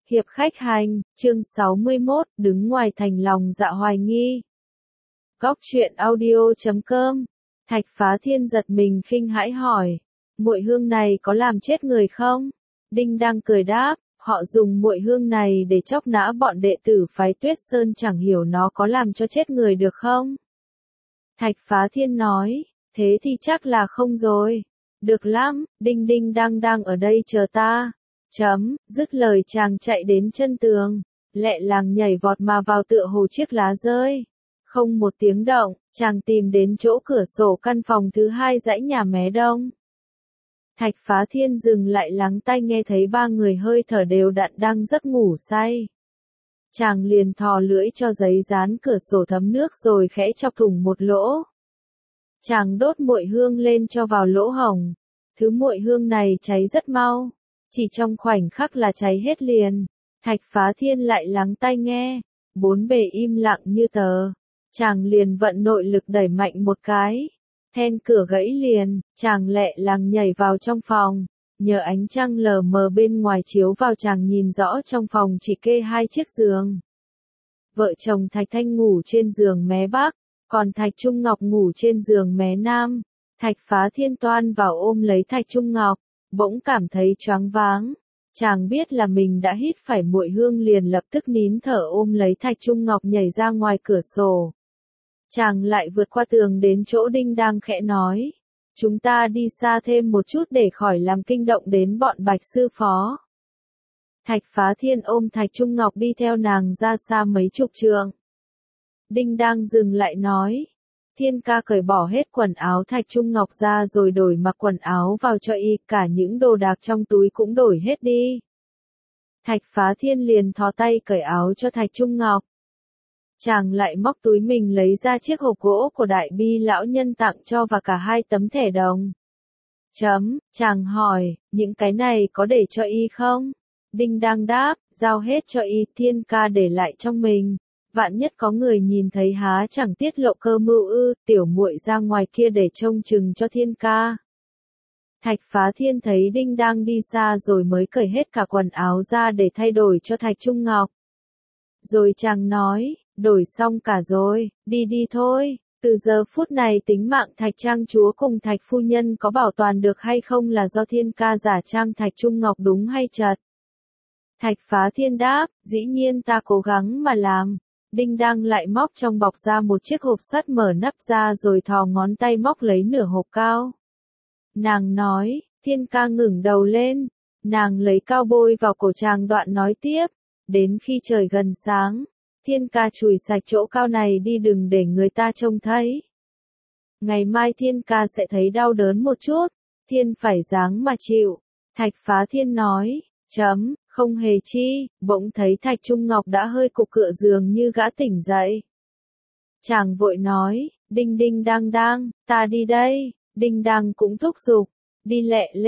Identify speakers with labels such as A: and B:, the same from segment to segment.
A: Hiệp khách hành, chương 61, đứng ngoài thành lòng dạ hoài nghi. Góc truyện audio.com. Thạch Phá Thiên giật mình khinh hãi hỏi, muội hương này có làm chết người không? Đinh đang cười đáp, họ dùng muội hương này để chóc nã bọn đệ tử phái Tuyết Sơn, chẳng hiểu nó có làm cho chết người được không? Thạch Phá Thiên nói, thế thì chắc là không rồi. Được lắm, Đinh đang ở đây chờ ta. Dứt lời chàng chạy đến chân tường, lẹ làng nhảy vọt mà vào tựa hồ chiếc lá rơi. Không một tiếng động, chàng tìm đến chỗ cửa sổ căn phòng thứ hai dãy nhà mé đông. Thạch Phá Thiên dừng lại lắng tai nghe thấy ba người hơi thở đều đặn đang giấc ngủ say. Chàng liền thò lưỡi cho giấy dán cửa sổ thấm nước rồi khẽ chọc thủng một lỗ. Chàng đốt muội hương lên cho vào lỗ hổng. Thứ muội hương này cháy rất mau. Chỉ trong khoảnh khắc là cháy hết liền. Thạch Phá Thiên lại lắng tai nghe. Bốn bề im lặng như tờ. Chàng liền vận nội lực đẩy mạnh một cái. Then cửa gãy liền, chàng lẹ làng nhảy vào trong phòng. Nhờ ánh trăng lờ mờ bên ngoài chiếu vào chàng nhìn rõ trong phòng chỉ kê hai chiếc giường. Vợ chồng Thạch Thanh ngủ trên giường mé bắc, còn Thạch Trung Ngọc ngủ trên giường mé nam. Thạch Phá Thiên toan vào ôm lấy Thạch Trung Ngọc, bỗng cảm thấy choáng váng. Chàng biết là mình đã hít phải muội hương liền lập tức nín thở ôm lấy Thạch Trung Ngọc nhảy ra ngoài cửa sổ. Chàng lại vượt qua tường đến chỗ Đinh đang khẽ nói, chúng ta đi xa thêm một chút để khỏi làm kinh động đến bọn Bạch sư phó. Thạch Phá Thiên ôm Thạch Trung Ngọc đi theo nàng ra xa mấy chục trượng. Đinh đang dừng lại nói, Thiên ca cởi bỏ hết quần áo Thạch Trung Ngọc ra rồi đổi mặc quần áo vào cho y, cả những đồ đạc trong túi cũng đổi hết đi. Thạch Phá Thiên liền thò tay cởi áo cho Thạch Trung Ngọc. Chàng lại móc túi mình lấy ra chiếc hộp gỗ của Đại Bi lão nhân tặng cho và cả hai tấm thẻ đồng. Chàng hỏi, những cái này có để cho y không? Đinh đang đáp, giao hết cho y, Thiên ca để lại trong mình. Vạn nhất có người nhìn thấy há chẳng tiết lộ cơ mưu ư, tiểu muội ra ngoài kia để trông chừng cho Thiên ca. Thạch Phá Thiên thấy Đinh đang đi xa rồi mới cởi hết cả quần áo ra để thay đổi cho Thạch Trung Ngọc. Rồi chàng nói, đổi xong cả rồi, đi thôi, từ giờ phút này tính mạng Thạch Trang chúa cùng Thạch phu nhân có bảo toàn được hay không là do Thiên ca giả trang Thạch Trung Ngọc đúng hay chật. Thạch Phá Thiên đáp, dĩ nhiên ta cố gắng mà làm. Đinh đang lại móc trong bọc ra một chiếc hộp sắt, mở nắp ra rồi thò ngón tay móc lấy nửa hộp cao. Nàng nói, Thiên ca ngẩng đầu lên. Nàng lấy cao bôi vào cổ chàng, đoạn nói tiếp, đến khi trời gần sáng, Thiên ca chùi sạch chỗ cao này đi, đừng để người ta trông thấy. Ngày mai Thiên ca sẽ thấy đau đớn một chút, Thiên phải ráng mà chịu. Thạch Phá Thiên nói, không hề chi, bỗng thấy Thạch Trung Ngọc đã hơi cục cựa giường như gã tỉnh dậy. Chàng vội nói, Đinh đang, ta đi đây. Đinh đang cũng thúc giục, đi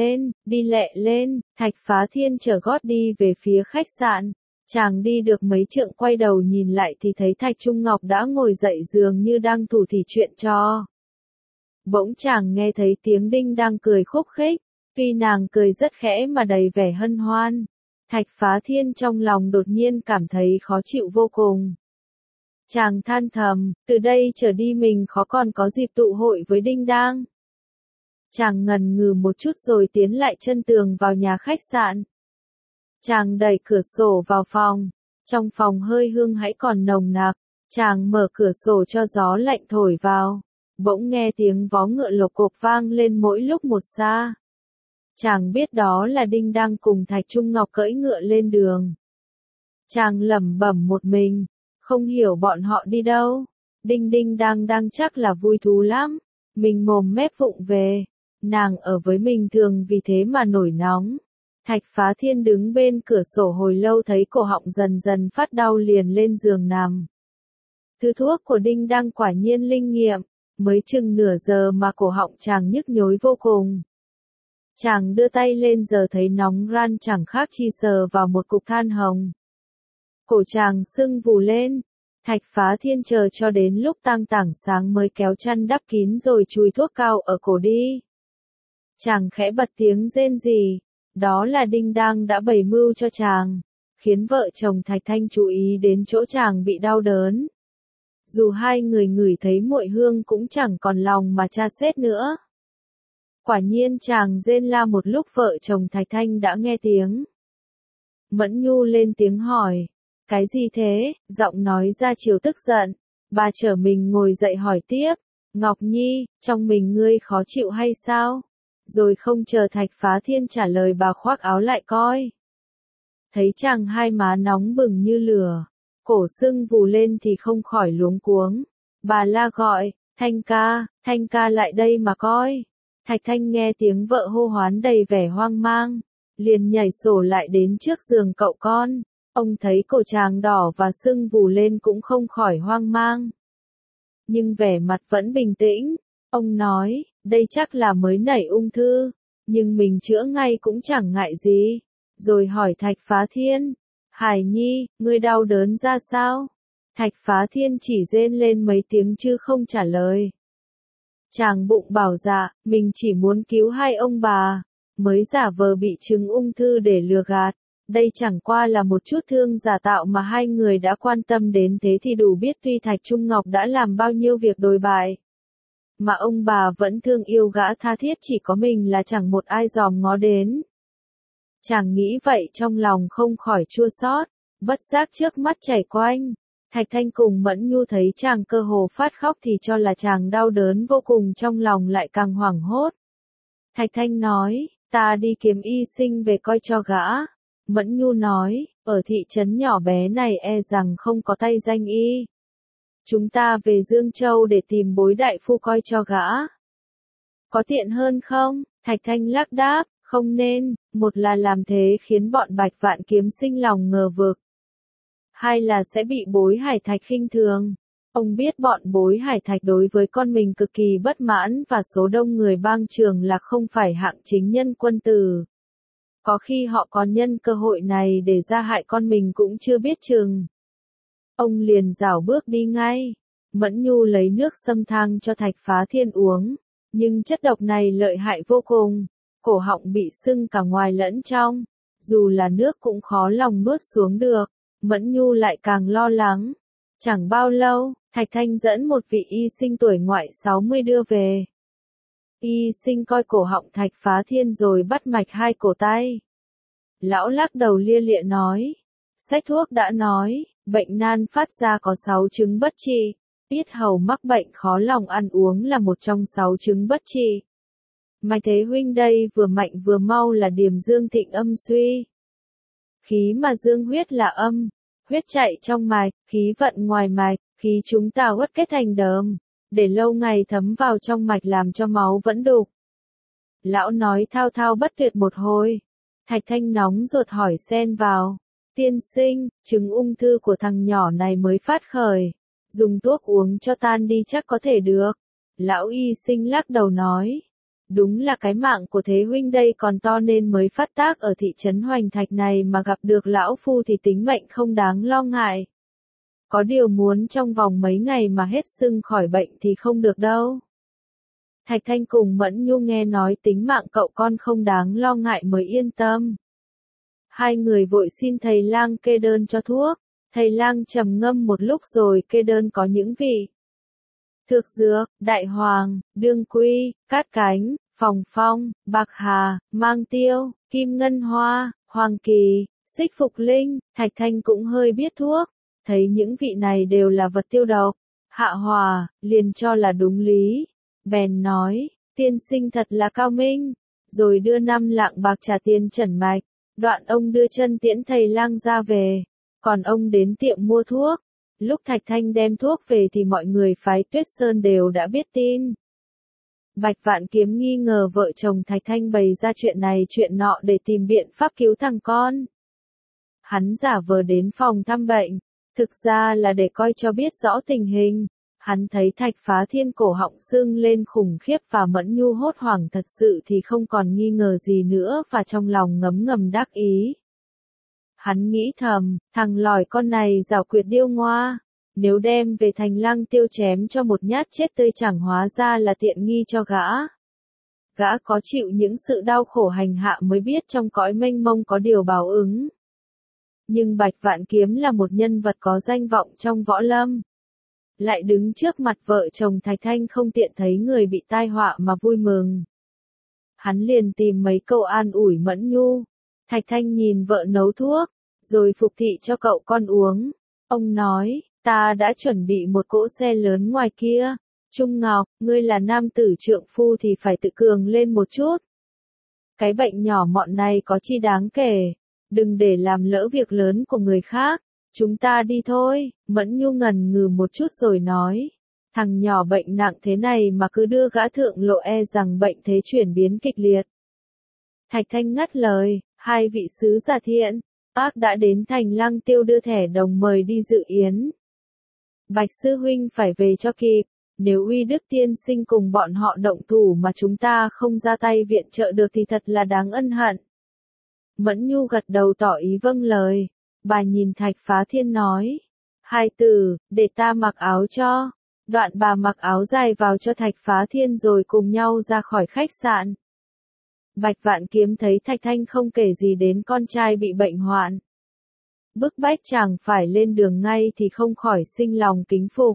A: lẹ lên, Thạch Phá Thiên trở gót đi về phía khách sạn. Chàng đi được mấy trượng quay đầu nhìn lại thì thấy Thạch Trung Ngọc đã ngồi dậy giường như đang thủ thỉ chuyện cho. Bỗng chàng nghe thấy tiếng Đinh đang cười khúc khích, tuy nàng cười rất khẽ mà đầy vẻ hân hoan. Thạch Phá Thiên trong lòng đột nhiên cảm thấy khó chịu vô cùng. Chàng than thầm, từ đây trở đi mình khó còn có dịp tụ hội với Đinh đang. Chàng ngần ngừ một chút rồi tiến lại chân tường vào nhà khách sạn. Chàng đẩy cửa sổ vào phòng. Trong phòng hơi hương hãy còn nồng nặc. Chàng mở cửa sổ cho gió lạnh thổi vào. Bỗng nghe tiếng vó ngựa lộc cộc vang lên mỗi lúc một xa. Chàng biết đó là Đinh đang cùng Thạch Trung Ngọc cưỡi ngựa lên đường. Chàng lẩm bẩm một mình, không hiểu bọn họ đi đâu. Đinh đang chắc là vui thú lắm. Mình mồm mép vụng về. Nàng ở với mình thường vì thế mà nổi nóng. Thạch Phá Thiên đứng bên cửa sổ hồi lâu thấy cổ họng dần dần phát đau liền lên giường nằm. Thứ thuốc của Đinh đang quả nhiên linh nghiệm, mới chừng nửa giờ mà cổ họng chàng nhức nhối vô cùng. Chàng đưa tay lên giờ thấy nóng ran chẳng khác chi sờ vào một cục than hồng. Cổ chàng sưng vù lên. Thạch Phá Thiên chờ cho đến lúc tang tảng sáng mới kéo chăn đắp kín rồi chùi thuốc cao ở cổ đi. Chàng khẽ bật tiếng rên rỉ, đó là Đinh đang đã bày mưu cho chàng. khiến vợ chồng Thạch Thanh chú ý đến chỗ chàng bị đau đớn. Dù hai người ngửi thấy mùi hương cũng chẳng còn lòng mà tra xét nữa. Quả nhiên chàng rên la một lúc vợ chồng Thạch Thanh đã nghe tiếng. Mẫn Nhu lên tiếng hỏi, cái gì thế, giọng nói ra chiều tức giận. Bà trở mình ngồi dậy hỏi tiếp, Ngọc Nhi, trong mình ngươi khó chịu hay sao? Rồi không chờ Thạch Phá Thiên trả lời bà khoác áo lại coi. Thấy chàng hai má nóng bừng như lửa, cổ sưng vù lên thì không khỏi luống cuống. Bà la gọi, Thanh ca lại đây mà coi. Thạch Thanh nghe tiếng vợ hô hoán đầy vẻ hoang mang, liền nhảy sổ lại đến trước giường cậu con. Ông thấy cổ chàng đỏ và sưng vù lên cũng không khỏi hoang mang. Nhưng vẻ mặt vẫn bình tĩnh. Ông nói, đây chắc là mới nảy ung thư, nhưng mình chữa ngay cũng chẳng ngại gì. Rồi hỏi Thạch Phá Thiên, Hải Nhi, ngươi đau đớn ra sao? Thạch Phá Thiên chỉ rên lên mấy tiếng chứ không trả lời. Chàng bụng bảo dạ, mình chỉ muốn cứu hai ông bà, mới giả vờ bị chứng ung thư để lừa gạt. Đây chẳng qua là một chút thương giả tạo mà hai người đã quan tâm đến, thế thì đủ biết tuy Thạch Trung Ngọc đã làm bao nhiêu việc đồi bại, mà ông bà vẫn thương yêu gã tha thiết, chỉ có mình là chẳng một ai dòm ngó đến. Chàng nghĩ vậy trong lòng không khỏi chua xót, bất giác trước mắt chảy quanh. Thạch Thanh cùng Mẫn Nhu thấy chàng cơ hồ phát khóc thì cho là chàng đau đớn vô cùng, trong lòng lại càng hoảng hốt. Thạch Thanh nói, ta đi kiếm y sinh về coi cho gã. Mẫn Nhu nói, ở thị trấn nhỏ bé này e rằng không có tay danh y. Chúng ta về Dương Châu để tìm Bối đại phu coi cho gã. Có tiện hơn không? Thạch Thanh lắc đáp, không nên, một là làm thế khiến bọn Bạch Vạn Kiếm sinh lòng ngờ vực. Hai là sẽ bị Bối Hải Thạch khinh thường. Ông biết bọn Bối Hải Thạch đối với con mình cực kỳ bất mãn và số đông người bang trường là không phải hạng chính nhân quân tử. Có khi họ còn nhân cơ hội này để ra hại con mình cũng chưa biết chừng. Ông liền rảo bước đi ngay. Mẫn Nhu lấy nước xâm thang cho Thạch Phá Thiên uống, nhưng chất độc này lợi hại vô cùng, cổ họng bị sưng cả ngoài lẫn trong, dù là nước cũng khó lòng nuốt xuống được. Mẫn Nhu lại càng lo lắng. Chẳng bao lâu, Thạch Thanh dẫn một vị y sinh tuổi ngoại 60 đưa về. Y sinh coi cổ họng Thạch Phá Thiên rồi bắt mạch hai cổ tay. Lão lắc đầu lia lịa nói, sách thuốc đã nói, bệnh nan phát ra có 6 chứng bất trị. Yết hầu mắc bệnh khó lòng ăn uống là một trong 6 chứng bất trị. Mạch Thế huynh đây vừa mạnh vừa mau là Điềm Dương Thịnh âm suy. Khí mà dương huyết là âm, huyết chạy trong mạch, khí vận ngoài mạch, khí chúng ta uất kết thành đờm, để lâu ngày thấm vào trong mạch làm cho máu vẫn đục. Lão nói thao thao bất tuyệt một hồi. Thạch Thanh nóng ruột hỏi xen vào, tiên sinh, chứng ung thư của thằng nhỏ này mới phát khởi, dùng thuốc uống cho tan đi chắc có thể được. Lão y sinh lắc đầu nói, đúng là cái mạng của Thế huynh đây còn to nên mới phát tác ở thị trấn Hoành Thạch này, mà gặp được lão phu thì tính mệnh không đáng lo ngại. Có điều muốn trong vòng mấy ngày mà hết sưng khỏi bệnh thì không được đâu. Thạch Thanh cùng Mẫn Nhu nghe nói tính mạng cậu con không đáng lo ngại mới yên tâm. Hai người vội xin thầy lang kê đơn cho thuốc. Thầy lang trầm ngâm một lúc rồi kê đơn có những vị: Thược dược, đại hoàng, đương quy, cát cánh, phòng phong, bạc hà, mang tiêu, kim ngân hoa, hoàng kỳ, xích phục linh. Thạch Thanh cũng hơi biết thuốc, thấy những vị này đều là vật tiêu độc. Hạ Hòa liền cho là đúng lý, bèn nói, tiên sinh thật là cao minh, rồi đưa 5 lạng bạc trả tiền trần mạch. Đoạn ông đưa chân tiễn thầy lang ra về, còn ông đến tiệm mua thuốc. Lúc Thạch Thanh đem thuốc về thì mọi người phái Tuyết Sơn đều đã biết tin. Bạch Vạn Kiếm nghi ngờ vợ chồng Thạch Thanh bày ra chuyện này chuyện nọ để tìm biện pháp cứu thằng con. Hắn giả vờ đến phòng thăm bệnh, thực ra là để coi cho biết rõ tình hình. Hắn thấy Thạch Phá Thiên cổ họng sưng lên khủng khiếp và Mẫn Nhu hốt hoảng thật sự thì không còn nghi ngờ gì nữa và trong lòng ngấm ngầm đắc ý. Hắn nghĩ thầm, thằng lòi con này giảo quyệt điêu ngoa, nếu đem về thành Lăng Tiêu chém cho một nhát chết tươi chẳng hóa ra là tiện nghi cho gã. Gã có chịu những sự đau khổ hành hạ mới biết trong cõi mênh mông có điều báo ứng. Nhưng Bạch Vạn Kiếm là một nhân vật có danh vọng trong võ lâm. Lại đứng trước mặt vợ chồng Thạch Thanh không tiện thấy người bị tai họa mà vui mừng. Hắn liền tìm mấy câu an ủi Mẫn Nhu. Thạch Thanh nhìn vợ nấu thuốc, rồi phục thị cho cậu con uống. Ông nói, ta đã chuẩn bị một cỗ xe lớn ngoài kia. Trung Ngọc, ngươi là nam tử trượng phu thì phải tự cường lên một chút. Cái bệnh nhỏ mọn này có chi đáng kể. Đừng để làm lỡ việc lớn của người khác. Chúng ta đi thôi. Mẫn Nhu ngần ngừ một chút rồi nói. Thằng nhỏ bệnh nặng thế này mà cứ đưa gã thượng lộ e rằng bệnh thế chuyển biến kịch liệt. Thạch Thanh ngắt lời, hai vị sứ giả thiện, bác đã đến thành Lăng Tiêu đưa thẻ đồng mời đi dự yến. Bạch sư huynh phải về cho kịp, nếu Uy Đức tiên sinh cùng bọn họ động thủ mà chúng ta không ra tay viện trợ được thì thật là đáng ân hận. Mẫn Nhu gật đầu tỏ ý vâng lời, bà nhìn Thạch Phá Thiên nói, hai từ, để ta mặc áo cho. Đoạn bà mặc áo dài vào cho Thạch Phá Thiên rồi cùng nhau ra khỏi khách sạn. Bạch Vạn Kiếm thấy Thạch Thanh không kể gì đến con trai bị bệnh hoạn. Bức bách chàng phải lên đường ngay thì không khỏi sinh lòng kính phục.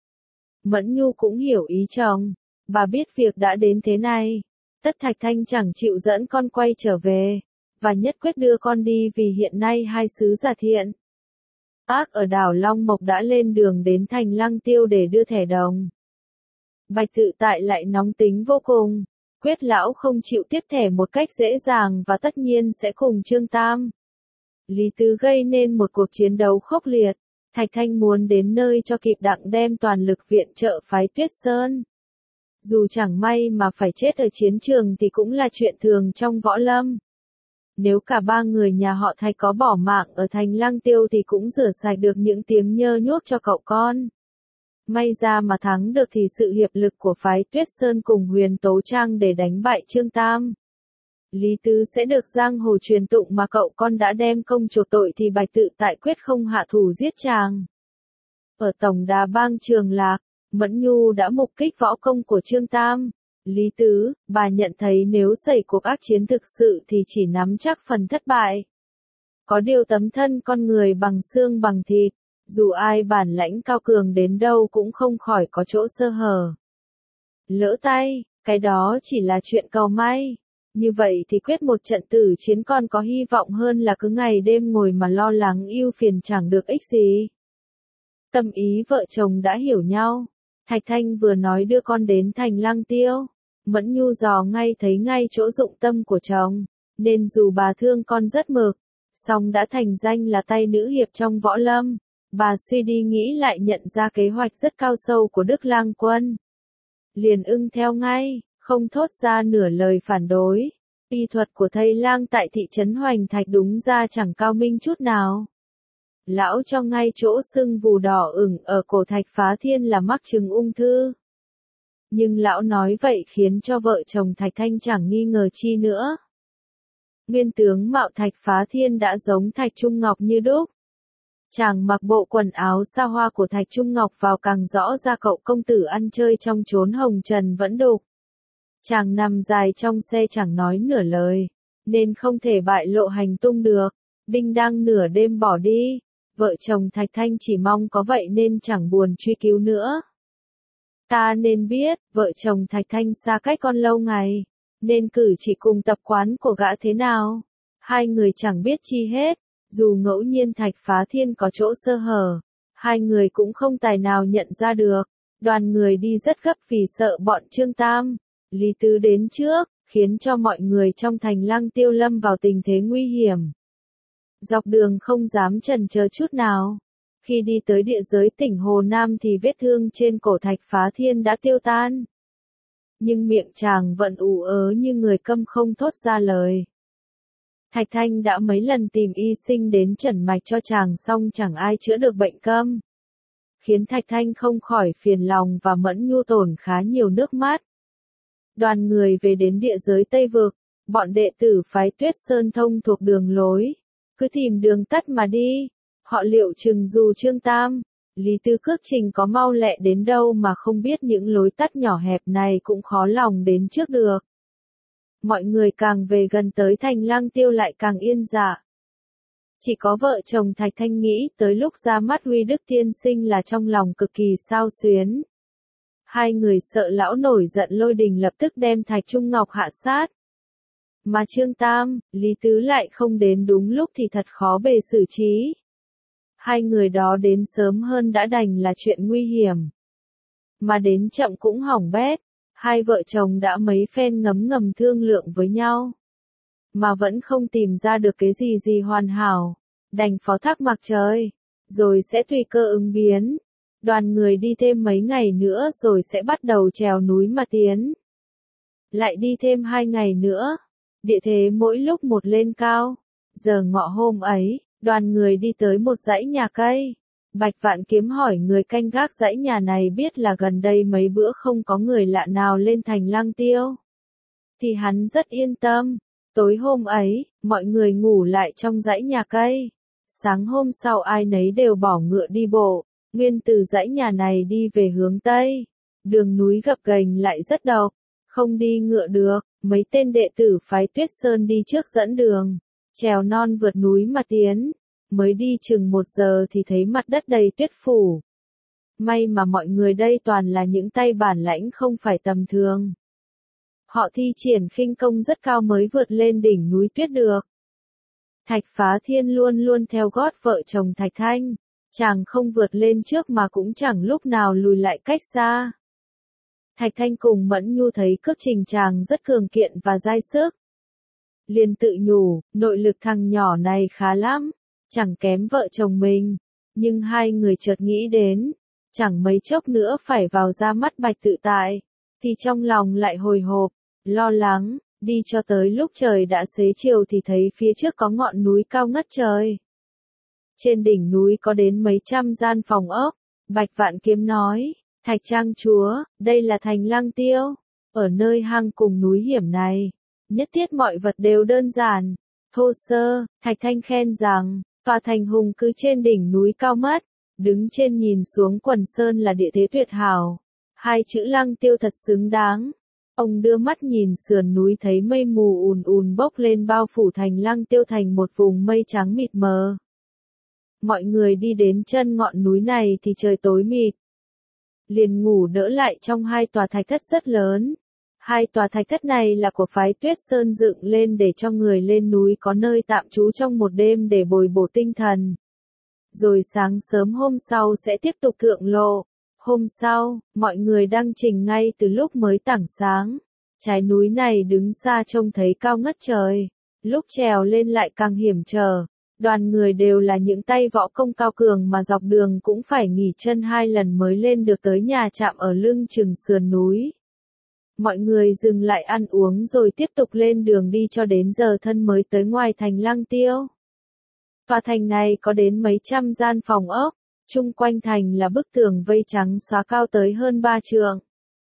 A: Mẫn Nhu cũng hiểu ý chồng, bà biết việc đã đến thế này. Tất Thạch Thanh chẳng chịu dẫn con quay trở về, và nhất quyết đưa con đi vì hiện nay hai sứ giả thiện. Bác ở đảo Long Mộc đã lên đường đến thành Lăng Tiêu để đưa thẻ đồng. Bạch Tự Tại lại nóng tính vô cùng, quyết lão không chịu tiếp thẻ một cách dễ dàng và tất nhiên sẽ cùng Trương Tam. Lý Tứ gây nên một cuộc chiến đấu khốc liệt, Thạch Thanh muốn đến nơi cho kịp đặng đem toàn lực viện trợ phái Tuyết Sơn. Dù chẳng may mà phải chết ở chiến trường thì cũng là chuyện thường trong võ lâm. Nếu cả ba người nhà họ Thạch có bỏ mạng ở thành Lăng Tiêu thì cũng rửa sạch được những tiếng nhơ nhuốc cho cậu con. May ra mà thắng được thì sự hiệp lực của phái Tuyết Sơn cùng Huyền Tố Trang để đánh bại Trương Tam. Lý Tứ sẽ được giang hồ truyền tụng mà cậu con đã đem công chuộc tội thì Bạch Tự Tại quyết không hạ thủ giết chàng. Ở Tổng Đà Bang Trường Lạc, Mẫn Nhu đã mục kích võ công của Trương Tam. Lý Tứ, bà nhận thấy nếu xảy cuộc ác chiến thực sự thì chỉ nắm chắc phần thất bại. Có điều tấm thân con người bằng xương bằng thịt, dù ai bản lãnh cao cường đến đâu cũng không khỏi có chỗ sơ hở. Lỡ tay, cái đó chỉ là chuyện cầu may. Như vậy thì quyết một trận tử chiến còn có hy vọng hơn là cứ ngày đêm ngồi mà lo lắng ưu phiền chẳng được ích gì. Tâm ý vợ chồng đã hiểu nhau. Thạch Thanh vừa nói đưa con đến thành Lăng Tiêu. Mẫn Nhu dò ngay thấy ngay chỗ dụng tâm của chồng, nên dù bà thương con rất mực, song đã thành danh là tay nữ hiệp trong võ lâm, bà suy đi nghĩ lại nhận ra kế hoạch rất cao sâu của Đức Lang Quân. Liền ưng theo ngay, không thốt ra nửa lời phản đối. Y thuật của thầy lang tại thị trấn Hoành Thạch đúng ra chẳng cao minh chút nào. Lão cho ngay chỗ sưng vù đỏ ửng ở cổ Thạch Phá Thiên là mắc chứng ung thư. Nhưng lão nói vậy khiến cho vợ chồng Thạch Thanh chẳng nghi ngờ chi nữa. Nguyên tướng mạo Thạch Phá Thiên đã giống Thạch Trung Ngọc như đúc. Chàng mặc bộ quần áo xa hoa của Thạch Trung Ngọc vào càng rõ ra cậu công tử ăn chơi trong chốn hồng trần vẫn đục. Chàng nằm dài trong xe chẳng nói nửa lời, nên không thể bại lộ hành tung được. Đinh đang nửa đêm bỏ đi, vợ chồng Thạch Thanh chỉ mong có vậy nên chẳng buồn truy cứu nữa. Ta nên biết, vợ chồng Thạch Thanh xa cách con lâu ngày, nên cử chỉ cùng tập quán của gã thế nào. Hai người chẳng biết chi hết, dù ngẫu nhiên Thạch Phá Thiên có chỗ sơ hở, hai người cũng không tài nào nhận ra được. Đoàn người đi rất gấp vì sợ bọn Trương Tam, Lý Tứ đến trước, khiến cho mọi người trong thành Lăng Tiêu lâm vào tình thế nguy hiểm. Dọc đường không dám chần chờ chút nào. Khi đi tới địa giới tỉnh Hồ Nam thì vết thương trên cổ Thạch Phá Thiên đã tiêu tan. Nhưng miệng chàng vẫn ù ớ như người câm không thốt ra lời. Thạch Thanh đã mấy lần tìm y sinh đến trần mạch cho chàng song chẳng ai chữa được bệnh câm. Khiến Thạch Thanh không khỏi phiền lòng và Mẫn Nhu tổn khá nhiều nước mắt. Đoàn người về đến địa giới Tây Vực, bọn đệ tử phái Tuyết Sơn thông thuộc đường lối. Cứ tìm đường tắt mà đi. Họ liệu chừng dù Trương Tam, Lý Tư cước trình có mau lẹ đến đâu mà không biết những lối tắt nhỏ hẹp này cũng khó lòng đến trước được. Mọi người càng về gần tới thành Lăng Tiêu lại càng yên dạ. Chỉ có vợ chồng Thạch Thanh nghĩ tới lúc ra mắt Huy Đức tiên sinh là trong lòng cực kỳ xao xuyến. Hai người sợ lão nổi giận lôi đình lập tức đem Thạch Trung Ngọc hạ sát. Mà Trương Tam, Lý Tứ lại không đến đúng lúc thì thật khó bề xử trí. Hai người đó đến sớm hơn đã đành là chuyện nguy hiểm. Mà đến chậm cũng hỏng bét. Hai vợ chồng đã mấy phen ngấm ngầm thương lượng với nhau. Mà vẫn không tìm ra được cái gì hoàn hảo. Đành phó thác mặc trời. Rồi sẽ tùy cơ ứng biến. Đoàn người đi thêm mấy ngày nữa rồi sẽ bắt đầu trèo núi mà tiến. Lại đi thêm 2 ngày nữa. Địa thế mỗi lúc một lên cao. Giờ ngọ hôm ấy, đoàn người đi tới một dãy nhà cây. Bạch Vạn Kiếm hỏi người canh gác dãy nhà này biết là gần đây mấy bữa không có người lạ nào lên thành Lăng Tiêu. Thì hắn rất yên tâm. Tối hôm ấy, mọi người ngủ lại trong dãy nhà cây. Sáng hôm sau ai nấy đều bỏ ngựa đi bộ, nguyên từ dãy nhà này đi về hướng Tây. Đường núi gập ghềnh lại rất độc, không đi ngựa được, mấy tên đệ tử phái Tuyết Sơn đi trước dẫn đường, trèo non vượt núi mà tiến. Mới đi chừng 1 giờ thì thấy mặt đất đầy tuyết phủ. May mà mọi người đây toàn là những tay bản lãnh không phải tầm thường. Họ thi triển khinh công rất cao mới vượt lên đỉnh núi tuyết được. Thạch Phá Thiên luôn luôn theo gót vợ chồng Thạch Thanh. Chàng không vượt lên trước mà cũng chẳng lúc nào lùi lại cách xa. Thạch Thanh cùng Mẫn Nhu thấy cước trình chàng rất cường kiện và dai sức. Liền tự nhủ, nội lực thằng nhỏ này khá lắm, chẳng kém vợ chồng mình. Nhưng hai người chợt nghĩ đến, chẳng mấy chốc nữa phải vào ra mắt Bạch Tự Tại, thì trong lòng lại hồi hộp, lo lắng, đi cho tới lúc trời đã xế chiều thì thấy phía trước có ngọn núi cao ngất trời. Trên đỉnh núi có đến mấy trăm gian phòng ốc. Bạch Vạn Kiếm nói, Thạch Trang chúa, đây là thành Lăng Tiêu. Ở nơi hang cùng núi hiểm này, nhất thiết mọi vật đều đơn giản, thô sơ. Thạch Thanh khen rằng, tòa thành hùng cứ trên đỉnh núi cao mất, đứng trên nhìn xuống quần sơn là địa thế tuyệt hảo. Hai chữ Lăng Tiêu thật xứng đáng. Ông đưa mắt nhìn sườn núi thấy mây mù ùn ùn bốc lên bao phủ thành Lăng Tiêu thành một vùng mây trắng mịt mờ. Mọi người đi đến chân ngọn núi này thì trời tối mịt. Liền ngủ đỡ lại trong 2 tòa thạch thất rất lớn. 2 tòa thạch thất này là của phái Tuyết Sơn dựng lên để cho người lên núi có nơi tạm trú trong một đêm để bồi bổ tinh thần. Rồi sáng sớm hôm sau sẽ tiếp tục thượng lộ. Hôm sau, mọi người đăng trình ngay từ lúc mới tảng sáng. Trái núi này đứng xa trông thấy cao ngất trời. Lúc trèo lên lại càng hiểm trở. Đoàn người đều là những tay võ công cao cường mà dọc đường cũng phải nghỉ chân 2 lần mới lên được tới nhà trạm ở lưng chừng sườn núi. Mọi người dừng lại ăn uống rồi tiếp tục lên đường đi cho đến giờ thân mới tới ngoài thành Lăng Tiêu. Tòa thành này có đến mấy trăm gian phòng ốc, chung quanh thành là bức tường vây trắng xóa cao tới hơn 3 trượng.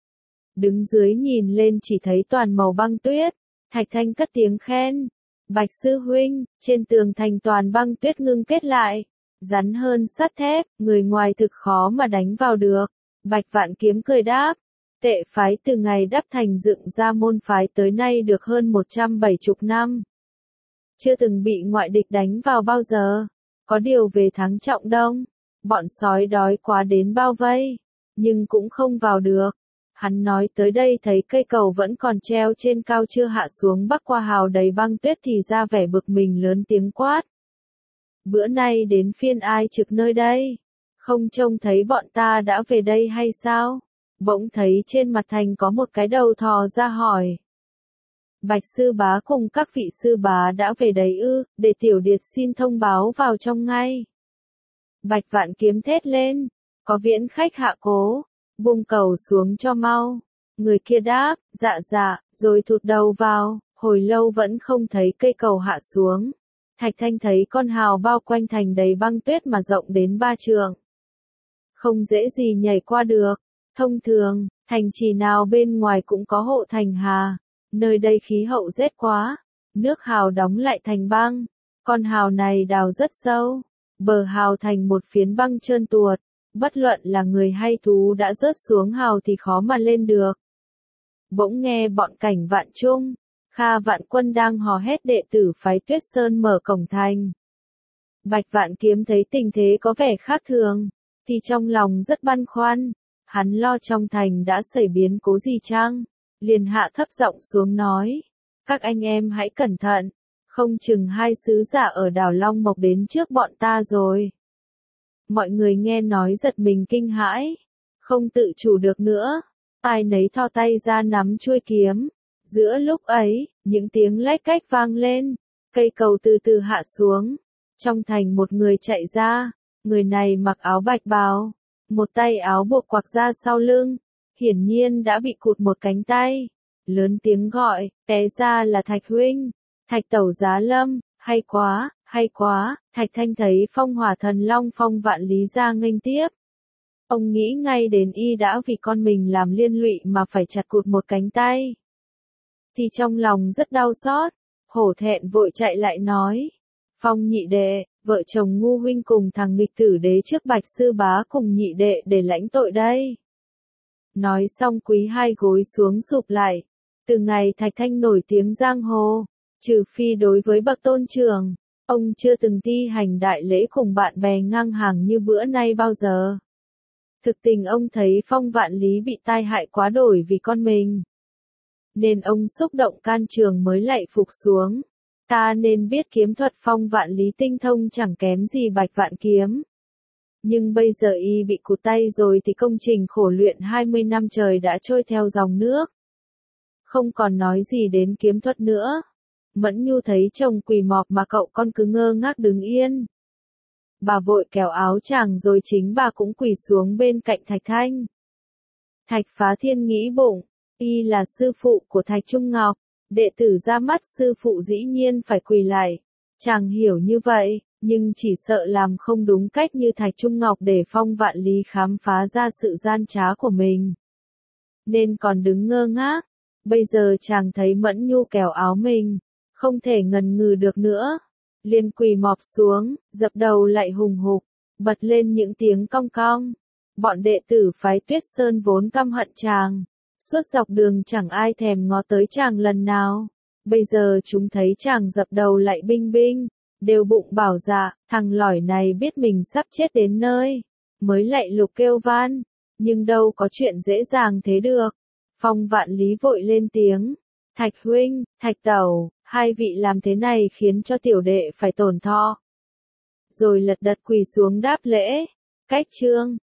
A: Đứng dưới nhìn lên chỉ thấy toàn màu băng tuyết. Thạch Thanh cất tiếng khen. Bạch sư huynh, trên tường thành toàn băng tuyết ngưng kết lại, rắn hơn sắt thép, người ngoài thực khó mà đánh vào được. Bạch Vạn Kiếm cười đáp, Tệ phái từ ngày đắp thành dựng ra môn phái tới nay được hơn 170 năm. Chưa từng bị ngoại địch đánh vào bao giờ, có điều về tháng Trọng Đông, bọn sói đói quá đến bao vây, nhưng cũng không vào được. Hắn nói tới đây thấy cây cầu vẫn còn treo trên cao chưa hạ xuống bắc qua hào đầy băng tuyết thì ra vẻ bực mình lớn tiếng quát. Bữa nay đến phiên ai trực nơi đây? Không trông thấy bọn ta đã về đây hay sao? Bỗng thấy trên mặt thành có một cái đầu thò ra hỏi. Bạch sư bá cùng các vị sư bá đã về đấy ư, để tiểu điệt xin thông báo vào trong ngay. Bạch Vạn Kiếm thét lên, có viễn khách hạ cố. Buông cầu xuống cho mau. Người kia đáp, dạ, rồi thụt đầu vào, hồi lâu vẫn không thấy cây cầu hạ xuống. Thạch Thanh thấy con hào bao quanh thành đầy băng tuyết mà rộng đến 3 trượng. Không dễ gì nhảy qua được. Thông thường, thành trì nào bên ngoài cũng có hộ thành hà. Nơi đây khí hậu rét quá. Nước hào đóng lại thành băng. Con hào này đào rất sâu. Bờ hào thành một phiến băng trơn tuột. Bất luận là người hay thú đã rớt xuống hào thì khó mà lên được. Bỗng nghe bọn Cảnh Vạn Trung, Kha Vạn Quân đang hò hét đệ tử phái Tuyết Sơn mở cổng thành. Bạch Vạn Kiếm thấy tình thế có vẻ khác thường, thì trong lòng rất băn khoăn, hắn lo trong thành đã xảy biến cố gì chăng, liền hạ thấp giọng xuống nói, các anh em hãy cẩn thận, không chừng hai sứ giả ở đảo Long Mộc đến trước bọn ta rồi. Mọi người nghe nói giật mình kinh hãi, không tự chủ được nữa, ai nấy thò tay ra nắm chuôi kiếm. Giữa lúc ấy, những tiếng lách cách vang lên, cây cầu từ từ hạ xuống, trong thành một người chạy ra, người này mặc áo bạch bào, một tay áo buộc quặc ra sau lưng, hiển nhiên đã bị cụt một cánh tay, lớn tiếng gọi, té ra là Thạch huynh, Thạch tẩu giá lâm, hay quá, Thạch Thanh thấy phong hỏa thần long Phong Vạn Lý ra nghênh tiếp. Ông nghĩ ngay đến y đã vì con mình làm liên lụy mà phải chặt cụt một cánh tay. Thì trong lòng rất đau xót, hổ thẹn vội chạy lại nói, Phong nhị đệ, vợ chồng Ngu huynh cùng thằng nghịch tử đế trước Bạch sư bá cùng nhị đệ để lãnh tội đây. Nói xong quý hai gối xuống sụp lại, từ ngày Thạch Thanh nổi tiếng giang hồ, trừ phi đối với bậc tôn trưởng, ông chưa từng thi hành đại lễ cùng bạn bè ngang hàng như bữa nay bao giờ. Thực tình ông thấy Phong Vạn Lý bị tai hại quá đổi vì con mình, nên ông xúc động can trường mới lạy phục xuống. Ta nên biết kiếm thuật Phong Vạn Lý tinh thông chẳng kém gì Bạch Vạn Kiếm. Nhưng bây giờ y bị cụt tay rồi thì công trình khổ luyện 20 năm trời đã trôi theo dòng nước. Không còn nói gì đến kiếm thuật nữa. Mẫn Nhu thấy chồng quỳ mọp mà cậu con cứ ngơ ngác đứng yên. Bà vội kéo áo chàng rồi chính bà cũng quỳ xuống bên cạnh Thạch Thanh. Thạch Phá Thiên nghĩ bụng, y là sư phụ của Thạch Trung Ngọc, đệ tử ra mắt sư phụ dĩ nhiên phải quỳ lại. Chàng hiểu như vậy, nhưng chỉ sợ làm không đúng cách như Thạch Trung Ngọc để Phong Vạn Lý khám phá ra sự gian trá của mình. Nên còn đứng ngơ ngác, bây giờ chàng thấy Mẫn Nhu kéo áo mình, không thể ngần ngừ được nữa. Liền quỳ mọp xuống, dập đầu lại hùng hục, bật lên những tiếng cong cong. Bọn đệ tử phái Tuyết Sơn vốn căm hận chàng, suốt dọc đường chẳng ai thèm ngó tới chàng lần nào. Bây giờ chúng thấy chàng dập đầu lại binh binh, đều bụng bảo dạ, thằng lỏi này biết mình sắp chết đến nơi, mới lại lục kêu van, nhưng đâu có chuyện dễ dàng thế được. Phong Vạn Lý vội lên tiếng, Thạch huynh, Thạch tẩu, hai vị làm thế này khiến cho tiểu đệ phải tổn thọ. Rồi lật đật quỳ xuống đáp lễ, cách chương.